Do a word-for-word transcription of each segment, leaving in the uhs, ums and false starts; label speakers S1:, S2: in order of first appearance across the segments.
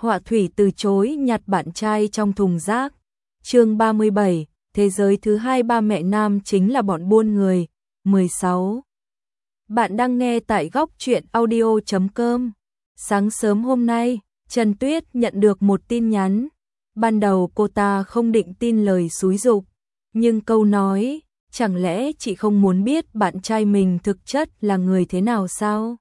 S1: Họa thủy từ chối nhặt bạn trai trong thùng rác. Chương ba mươi bảy, thế giới thứ hai ba mẹ nam chính là bọn buôn người. mười sáu. Bạn đang nghe tại góc truyện audio chấm com. Sáng sớm hôm nay, Trần Tuyết nhận được một tin nhắn. Ban đầu cô ta không định tin lời xúi giục, nhưng câu nói, chẳng lẽ chị không muốn biết bạn trai mình thực chất là người thế nào sao?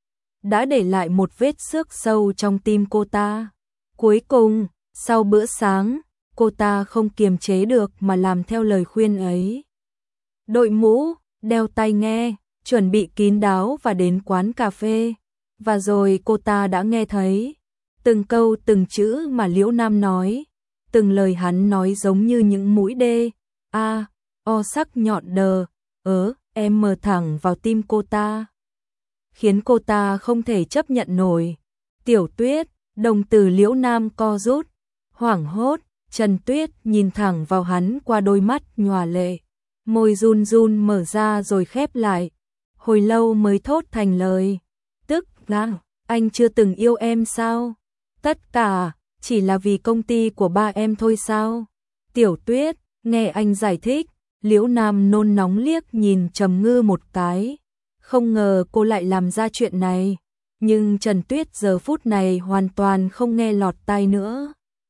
S1: Đã để lại một vết xước sâu trong tim cô ta. Cuối cùng, sau bữa sáng, cô ta không kiềm chế được mà làm theo lời khuyên ấy. Đội mũ, đeo tai nghe, chuẩn bị kín đáo và đến quán cà phê. Và rồi cô ta đã nghe thấy từng câu từng chữ mà Liễu Nam nói, từng lời hắn nói giống như những mũi đê, a, o sắc nhọn đờ, ớ, em mờ thẳng vào tim cô ta. Khiến cô ta không thể chấp nhận nổi. Tiểu Tuyết, đồng tử Liễu Nam co rút, hoảng hốt, Trần Tuyết nhìn thẳng vào hắn qua đôi mắt nhòa lệ, môi run run mở ra rồi khép lại, hồi lâu mới thốt thành lời, tức là, anh chưa từng yêu em sao? Tất cả, chỉ là vì công ty của ba em thôi sao? Tiểu Tuyết, nghe anh giải thích, Liễu Nam nôn nóng liếc nhìn Trầm Ngư một cái, không ngờ cô lại làm ra chuyện này. Nhưng Trần Tuyết giờ phút này hoàn toàn không nghe lọt tai nữa.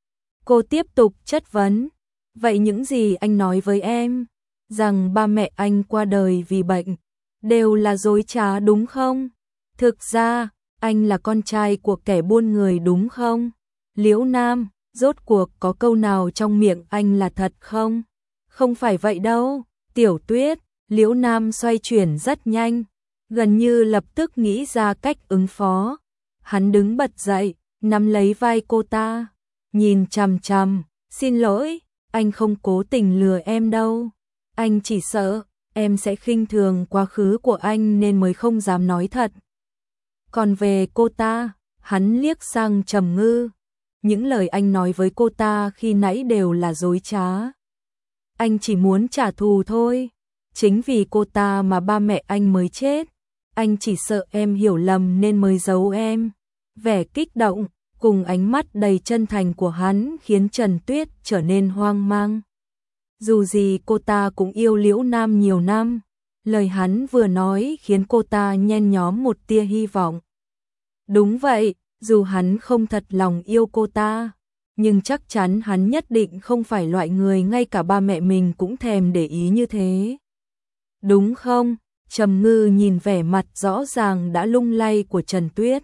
S1: Cô tiếp tục chất vấn, vậy những gì anh nói với em, rằng ba mẹ anh qua đời vì bệnh, đều là dối trá đúng không? Thực ra, anh là con trai của kẻ buôn người đúng không? Liễu Nam, rốt cuộc có câu nào trong miệng anh là thật không? Không phải vậy đâu, Tiểu Tuyết, Liễu Nam xoay chuyển rất nhanh, gần như lập tức nghĩ ra cách ứng phó. Hắn đứng bật dậy, nắm lấy vai cô ta, nhìn chằm chằm, xin lỗi, anh không cố tình lừa em đâu. Anh chỉ sợ, em sẽ khinh thường quá khứ của anh nên mới không dám nói thật. Còn về cô ta, hắn liếc sang Trầm Ngư. Những lời anh nói với cô ta khi nãy đều là dối trá. Anh chỉ muốn trả thù thôi. Chính vì cô ta mà ba mẹ anh mới chết. Anh chỉ sợ em hiểu lầm nên mới giấu em. Vẻ kích động, cùng ánh mắt đầy chân thành của hắn khiến Trần Tuyết trở nên hoang mang. Dù gì cô ta cũng yêu Liễu Nam nhiều năm. Lời hắn vừa nói khiến cô ta nhen nhóm một tia hy vọng. Đúng vậy, dù hắn không thật lòng yêu cô ta, nhưng chắc chắn hắn nhất định không phải loại người ngay cả ba mẹ mình cũng thèm để ý như thế. Đúng không? Trầm Ngư nhìn vẻ mặt rõ ràng đã lung lay của Trần Tuyết.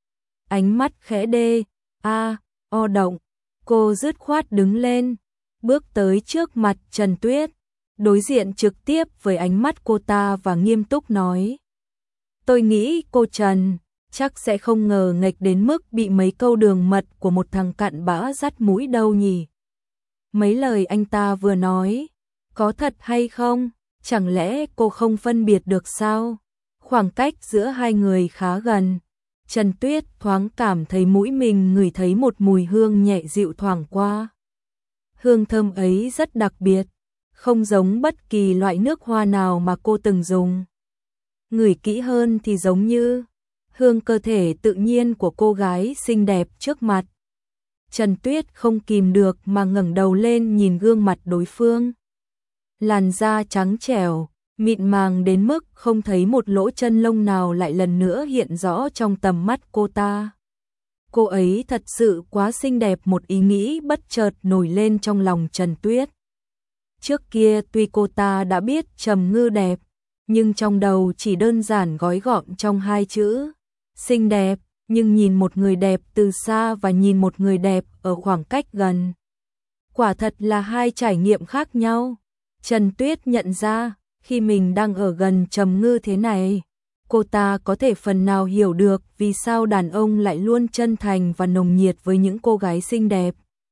S1: Ánh mắt khẽ đê, a, o động, cô dứt khoát đứng lên, bước tới trước mặt Trần Tuyết, đối diện trực tiếp với ánh mắt cô ta và nghiêm túc nói. Tôi nghĩ cô Trần chắc sẽ không ngờ nghệch đến mức bị mấy câu đường mật của một thằng cặn bã dắt mũi đâu nhỉ. Mấy lời anh ta vừa nói, có thật hay không? Chẳng lẽ cô không phân biệt được sao? Khoảng cách giữa hai người khá gần. Trần Tuyết thoáng cảm thấy mũi mình ngửi thấy một mùi hương nhẹ dịu thoảng qua. Hương thơm ấy rất đặc biệt, không giống bất kỳ loại nước hoa nào mà cô từng dùng. Ngửi kỹ hơn thì giống như hương cơ thể tự nhiên của cô gái xinh đẹp trước mặt. Trần Tuyết không kìm được mà ngẩng đầu lên nhìn gương mặt đối phương. Làn da trắng trẻo, mịn màng đến mức không thấy một lỗ chân lông nào lại lần nữa hiện rõ trong tầm mắt cô ta. Cô ấy thật sự quá xinh đẹp, một ý nghĩ bất chợt nổi lên trong lòng Trần Tuyết. Trước kia tuy cô ta đã biết Trầm Ngư đẹp, nhưng trong đầu chỉ đơn giản gói gọn trong hai chữ, xinh đẹp, nhưng nhìn một người đẹp từ xa và nhìn một người đẹp ở khoảng cách gần. Quả thật là hai trải nghiệm khác nhau. Trần Tuyết nhận ra, khi mình đang ở gần Trầm Ngư thế này, cô ta có thể phần nào hiểu được vì sao đàn ông lại luôn chân thành và nồng nhiệt với những cô gái xinh đẹp.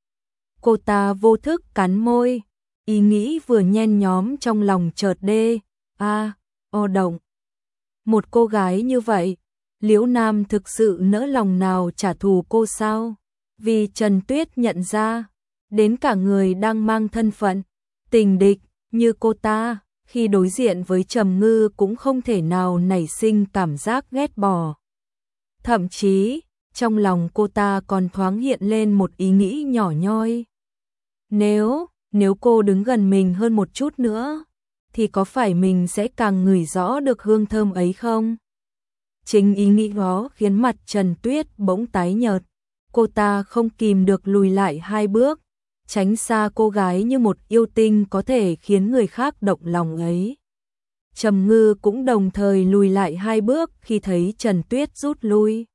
S1: Cô ta vô thức cắn môi, ý nghĩ vừa nhen nhóm trong lòng chợt đê, a, o động. Một cô gái như vậy, Liễu Nam thực sự nỡ lòng nào trả thù cô sao? Vì Trần Tuyết nhận ra, đến cả người đang mang thân phận tình địch như cô ta, khi đối diện với Trầm Ngư cũng không thể nào nảy sinh cảm giác ghét bỏ. Thậm chí, Trong lòng cô ta còn thoáng hiện lên một ý nghĩ nhỏ nhoi. Nếu, nếu cô đứng gần mình hơn một chút nữa, thì có phải mình sẽ càng ngửi rõ được hương thơm ấy không? Chính ý nghĩ đó khiến mặt Trần Tuyết bỗng tái nhợt. Cô ta không kìm được lùi lại hai bước, tránh xa cô gái như một yêu tinh có thể khiến người khác động lòng ấy. Trầm Ngư cũng đồng thời lùi lại hai bước khi thấy Trần Tuyết rút lui.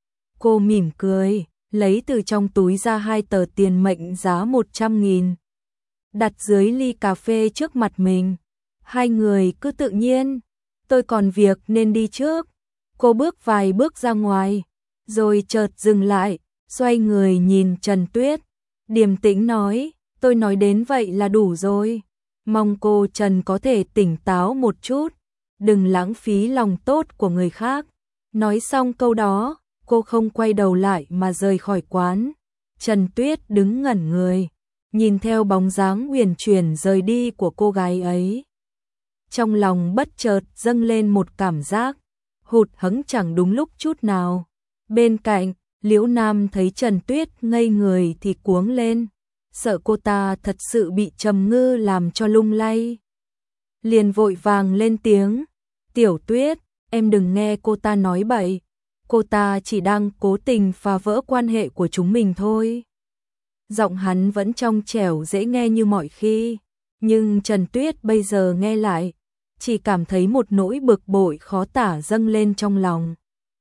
S1: Cô mỉm cười, lấy từ trong túi ra hai tờ tiền mệnh giá một trăm nghìn. Đặt dưới ly cà phê trước mặt mình. Hai người cứ tự nhiên. Tôi còn việc nên đi trước. Cô bước vài bước ra ngoài, rồi chợt dừng lại, xoay người nhìn Trần Tuyết. Điềm tĩnh nói, tôi nói đến vậy là đủ rồi. Mong cô Trần có thể tỉnh táo một chút, đừng lãng phí lòng tốt của người khác. Nói xong câu đó, cô không quay đầu lại mà rời khỏi quán. Trần Tuyết đứng ngẩn người, nhìn theo bóng dáng huyền chuyển rời đi của cô gái ấy. Trong lòng bất chợt dâng lên một cảm giác hụt hẫng chẳng đúng lúc chút nào. Bên cạnh, Liễu Nam thấy Trần Tuyết ngây người thì cuống lên, sợ cô ta thật sự bị Trầm Ngư làm cho lung lay. Liền vội vàng lên tiếng, Tiểu Tuyết, em đừng nghe cô ta nói bậy, cô ta chỉ đang cố tình phá vỡ quan hệ của chúng mình thôi. Giọng hắn vẫn trong trẻo dễ nghe như mọi khi, nhưng Trần Tuyết bây giờ nghe lại, chỉ cảm thấy một nỗi bực bội khó tả dâng lên trong lòng.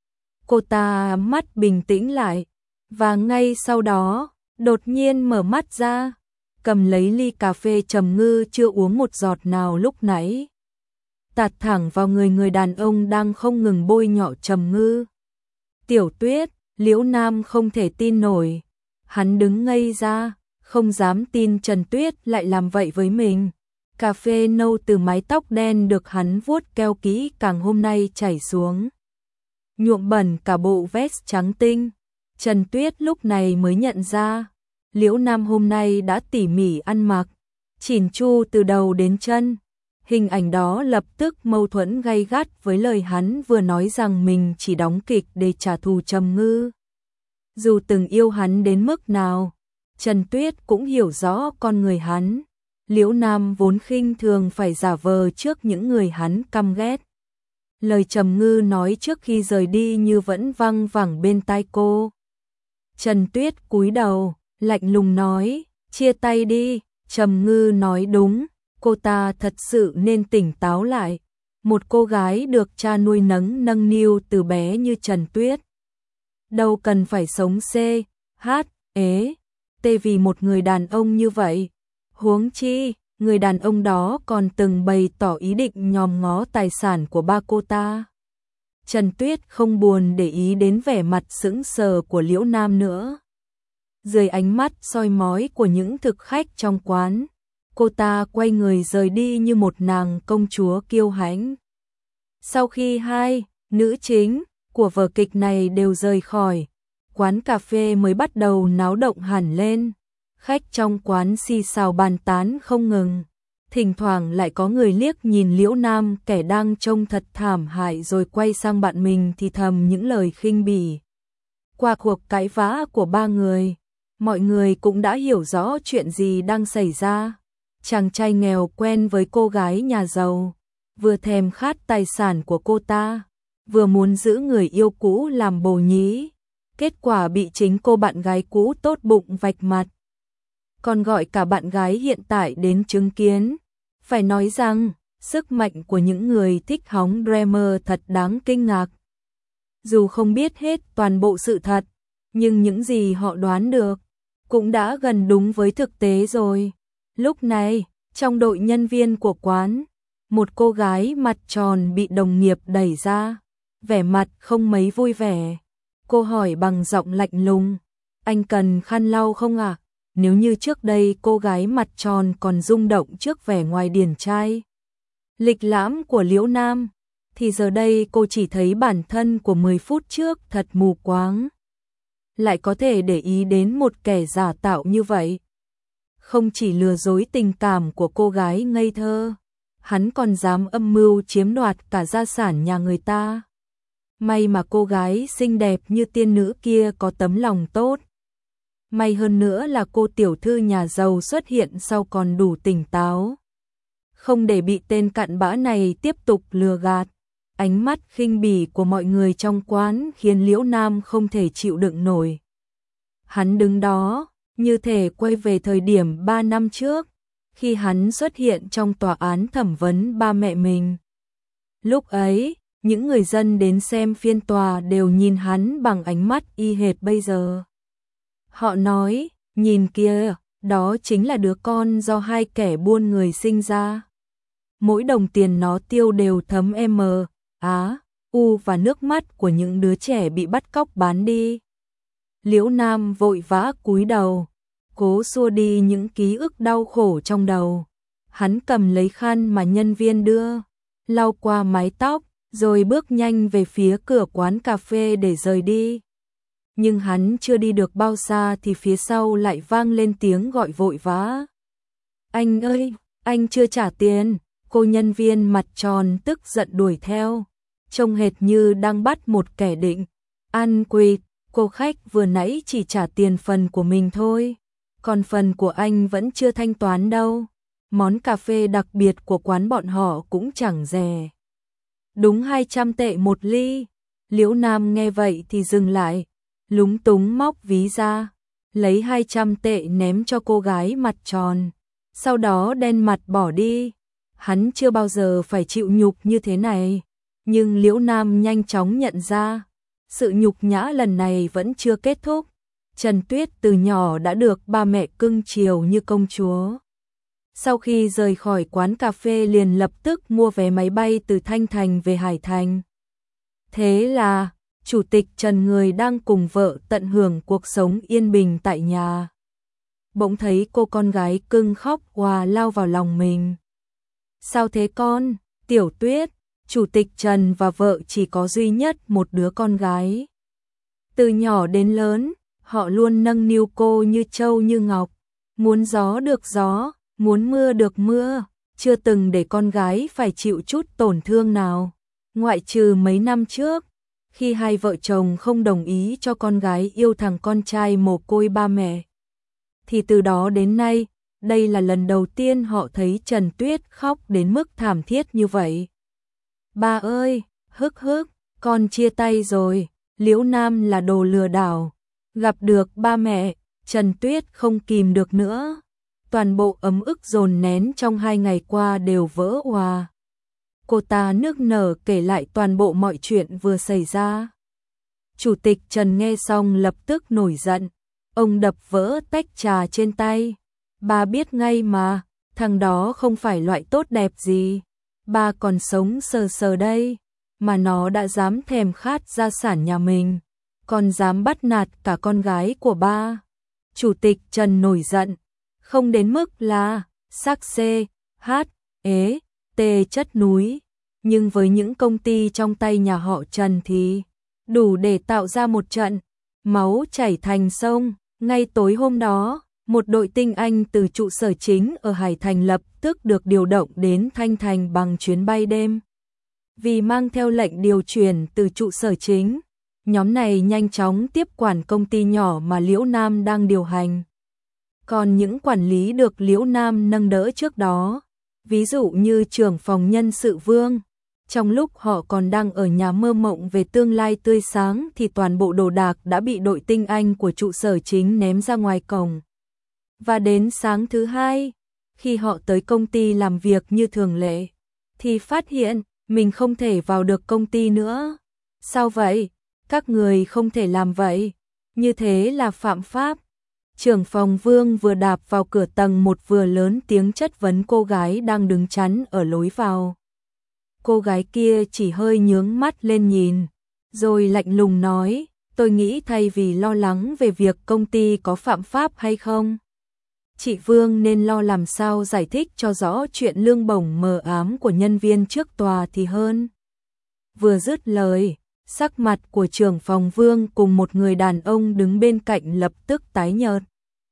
S1: Cô ta mắt bình tĩnh lại, và ngay sau đó, đột nhiên mở mắt ra, cầm lấy ly cà phê Trầm Ngư chưa uống một giọt nào lúc nãy, tạt thẳng vào người người đàn ông đang không ngừng bôi nhọ Trầm Ngư. Tiểu Tuyết, Liễu Nam không thể tin nổi, hắn đứng ngây ra, không dám tin Trần Tuyết lại làm vậy với mình. Cà phê nâu từ mái tóc đen được hắn vuốt keo kỹ càng hôm nay chảy xuống, nhuộm bẩn cả bộ vest trắng tinh. Trần Tuyết lúc này mới nhận ra, Liễu Nam hôm nay đã tỉ mỉ ăn mặc, chỉn chu từ đầu đến chân. Hình ảnh đó lập tức mâu thuẫn gay gắt với lời hắn vừa nói rằng mình chỉ đóng kịch để trả thù Trầm Ngư. Dù từng yêu hắn đến mức nào, Trần Tuyết cũng hiểu rõ con người hắn. Liễu Nam vốn khinh thường phải giả vờ trước những người hắn căm ghét. Lời Trầm Ngư nói trước khi rời đi như vẫn văng vẳng bên tai cô. Trần Tuyết cúi đầu, lạnh lùng nói, chia tay đi. Trầm Ngư nói đúng, cô ta thật sự nên tỉnh táo lại. Một cô gái được cha nuôi nấng nâng niu từ bé như Trần Tuyết, đâu cần phải sống C, H, ế, T vì một người đàn ông như vậy. Huống chi, người đàn ông đó còn từng bày tỏ ý định nhòm ngó tài sản của ba cô ta. Trần Tuyết không buồn để ý đến vẻ mặt sững sờ của Liễu Nam nữa. Dưới ánh mắt soi mói của những thực khách trong quán, cô ta quay người rời đi như một nàng công chúa kiêu hãnh. Sau khi hai nữ chính của vở kịch này đều rời khỏi, quán cà phê mới bắt đầu náo động hẳn lên. Khách trong quán xì xào bàn tán không ngừng, thỉnh thoảng lại có người liếc nhìn Liễu Nam kẻ đang trông thật thảm hại rồi quay sang bạn mình thì thầm những lời khinh bỉ. Qua cuộc cãi vã của ba người, mọi người cũng đã hiểu rõ chuyện gì đang xảy ra. Chàng trai nghèo quen với cô gái nhà giàu, vừa thèm khát tài sản của cô ta, vừa muốn giữ người yêu cũ làm bồ nhí. Kết quả bị chính cô bạn gái cũ tốt bụng vạch mặt, còn gọi cả bạn gái hiện tại đến chứng kiến. Phải nói rằng, sức mạnh của những người thích hóng drama thật đáng kinh ngạc. Dù không biết hết toàn bộ sự thật, nhưng những gì họ đoán được cũng đã gần đúng với thực tế rồi. Lúc này, trong đội nhân viên của quán, một cô gái mặt tròn bị đồng nghiệp đẩy ra, vẻ mặt không mấy vui vẻ. Cô hỏi bằng giọng lạnh lùng, anh cần khăn lau không ạ? À? Nếu như trước đây cô gái mặt tròn còn rung động trước vẻ ngoài điển trai lịch lãm của Liễu Nam, thì giờ đây cô chỉ thấy bản thân của mười phút trước thật mù quáng. Lại có thể để ý đến một kẻ giả tạo như vậy. Không chỉ lừa dối tình cảm của cô gái ngây thơ, hắn còn dám âm mưu chiếm đoạt cả gia sản nhà người ta. May mà cô gái xinh đẹp như tiên nữ kia có tấm lòng tốt. May hơn nữa là cô tiểu thư nhà giàu xuất hiện sau còn đủ tỉnh táo. Không để bị tên cặn bã này tiếp tục lừa gạt. Ánh mắt khinh bỉ của mọi người trong quán khiến Liễu Nam không thể chịu đựng nổi. Hắn đứng đó, như thể quay về thời điểm ba năm trước, khi hắn xuất hiện trong tòa án thẩm vấn ba mẹ mình. Lúc ấy, những người dân đến xem phiên tòa đều nhìn hắn bằng ánh mắt y hệt bây giờ. Họ nói, nhìn kia, đó chính là đứa con do hai kẻ buôn người sinh ra. Mỗi đồng tiền nó tiêu đều thấm M, Á, U và nước mắt của những đứa trẻ bị bắt cóc bán đi. Liễu Nam vội vã cúi đầu, cố xua đi những ký ức đau khổ trong đầu. Hắn cầm lấy khăn mà nhân viên đưa, lau qua mái tóc, rồi bước nhanh về phía cửa quán cà phê để rời đi. Nhưng hắn chưa đi được bao xa thì phía sau lại vang lên tiếng gọi vội vã. Anh ơi, anh chưa trả tiền. Cô nhân viên mặt tròn tức giận đuổi theo, trông hệt như đang bắt một kẻ định ăn quỵt. Cô khách vừa nãy chỉ trả tiền phần của mình thôi, còn phần của anh vẫn chưa thanh toán đâu. Món cà phê đặc biệt của quán bọn họ cũng chẳng rẻ, đúng hai trăm tệ một ly. Liễu Nam nghe vậy thì dừng lại, lúng túng móc ví ra, lấy hai trăm tệ ném cho cô gái mặt tròn, sau đó đen mặt bỏ đi. Hắn chưa bao giờ phải chịu nhục như thế này, nhưng Liễu Nam nhanh chóng nhận ra, sự nhục nhã lần này vẫn chưa kết thúc. Trần Tuyết từ nhỏ đã được ba mẹ cưng chiều như công chúa. Sau khi rời khỏi quán cà phê liền lập tức mua vé máy bay từ Thanh Thành về Hải Thành. Thế là, Chủ tịch Trần người đang cùng vợ tận hưởng cuộc sống yên bình tại nhà. Bỗng thấy cô con gái cưng khóc òa lao vào lòng mình. Sao thế con? Tiểu Tuyết, Chủ tịch Trần và vợ chỉ có duy nhất một đứa con gái. Từ nhỏ đến lớn, họ luôn nâng niu cô như trâu như ngọc, muốn gió được gió, muốn mưa được mưa, chưa từng để con gái phải chịu chút tổn thương nào. Ngoại trừ mấy năm trước, khi hai vợ chồng không đồng ý cho con gái yêu thằng con trai mồ côi ba mẹ. Thì từ đó đến nay, đây là lần đầu tiên họ thấy Trần Tuyết khóc đến mức thảm thiết như vậy. Ba ơi, hức hức, con chia tay rồi. Liễu Nam là đồ lừa đảo. Gặp được ba mẹ, Trần Tuyết không kìm được nữa. Toàn bộ ấm ức dồn nén trong hai ngày qua đều vỡ òa. Cô ta nức nở kể lại toàn bộ mọi chuyện vừa xảy ra. Chủ tịch Trần nghe xong lập tức nổi giận. Ông đập vỡ tách trà trên tay. Ba biết ngay mà, thằng đó không phải loại tốt đẹp gì. Ba còn sống sờ sờ đây, mà nó đã dám thèm khát gia sản nhà mình, còn dám bắt nạt cả con gái của ba. Chủ tịch Trần nổi giận, không đến mức là sắc C, H, ế, T chất núi, nhưng với những công ty trong tay nhà họ Trần thì đủ để tạo ra một trận máu chảy thành sông. Ngay tối hôm đó, một đội tinh Anh từ trụ sở chính ở Hải Thành lập tức được điều động đến Thanh Thành bằng chuyến bay đêm. Vì mang theo lệnh điều chuyển từ trụ sở chính, nhóm này nhanh chóng tiếp quản công ty nhỏ mà Liễu Nam đang điều hành. Còn những quản lý được Liễu Nam nâng đỡ trước đó, ví dụ như trưởng phòng nhân sự Vương, trong lúc họ còn đang ở nhà mơ mộng về tương lai tươi sáng thì toàn bộ đồ đạc đã bị đội tinh Anh của trụ sở chính ném ra ngoài cổng. Và đến sáng thứ hai, khi họ tới công ty làm việc như thường lệ, thì phát hiện mình không thể vào được công ty nữa. Sao vậy? Các người không thể làm vậy. Như thế là phạm pháp. Trưởng phòng Vương vừa đạp vào cửa tầng một vừa lớn tiếng chất vấn cô gái đang đứng chắn ở lối vào. Cô gái kia chỉ hơi nhướng mắt lên nhìn, rồi lạnh lùng nói, tôi nghĩ thay vì lo lắng về việc công ty có phạm pháp hay không, chị Vương nên lo làm sao giải thích cho rõ chuyện lương bổng mờ ám của nhân viên trước tòa thì hơn. Vừa dứt lời, sắc mặt của trưởng phòng Vương cùng một người đàn ông đứng bên cạnh lập tức tái nhợt.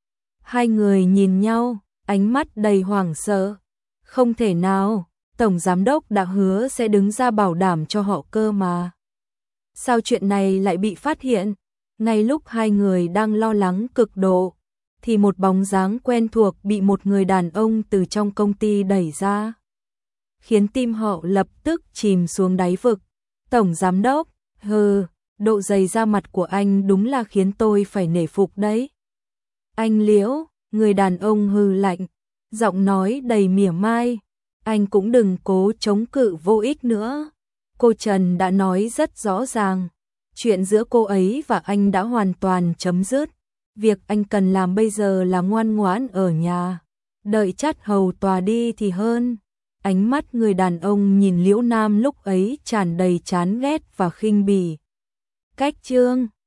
S1: Hai người nhìn nhau, ánh mắt đầy hoảng sợ. Không thể nào, Tổng Giám đốc đã hứa sẽ đứng ra bảo đảm cho họ cơ mà. Sao chuyện này lại bị phát hiện? Ngay lúc hai người đang lo lắng cực độ, thì một bóng dáng quen thuộc bị một người đàn ông từ trong công ty đẩy ra, khiến tim họ lập tức chìm xuống đáy vực. Tổng giám đốc, hừ, độ dày da mặt của anh đúng là khiến tôi phải nể phục đấy. Anh Liễu, người đàn ông hừ lạnh, giọng nói đầy mỉa mai, anh cũng đừng cố chống cự vô ích nữa. Cô Trần đã nói rất rõ ràng, chuyện giữa cô ấy và anh đã hoàn toàn chấm dứt. Việc anh cần làm bây giờ là ngoan ngoãn ở nhà, đợi chát hầu tòa đi thì hơn. Ánh mắt người đàn ông nhìn Liễu Nam lúc ấy tràn đầy chán ghét và khinh bỉ. Cách Trương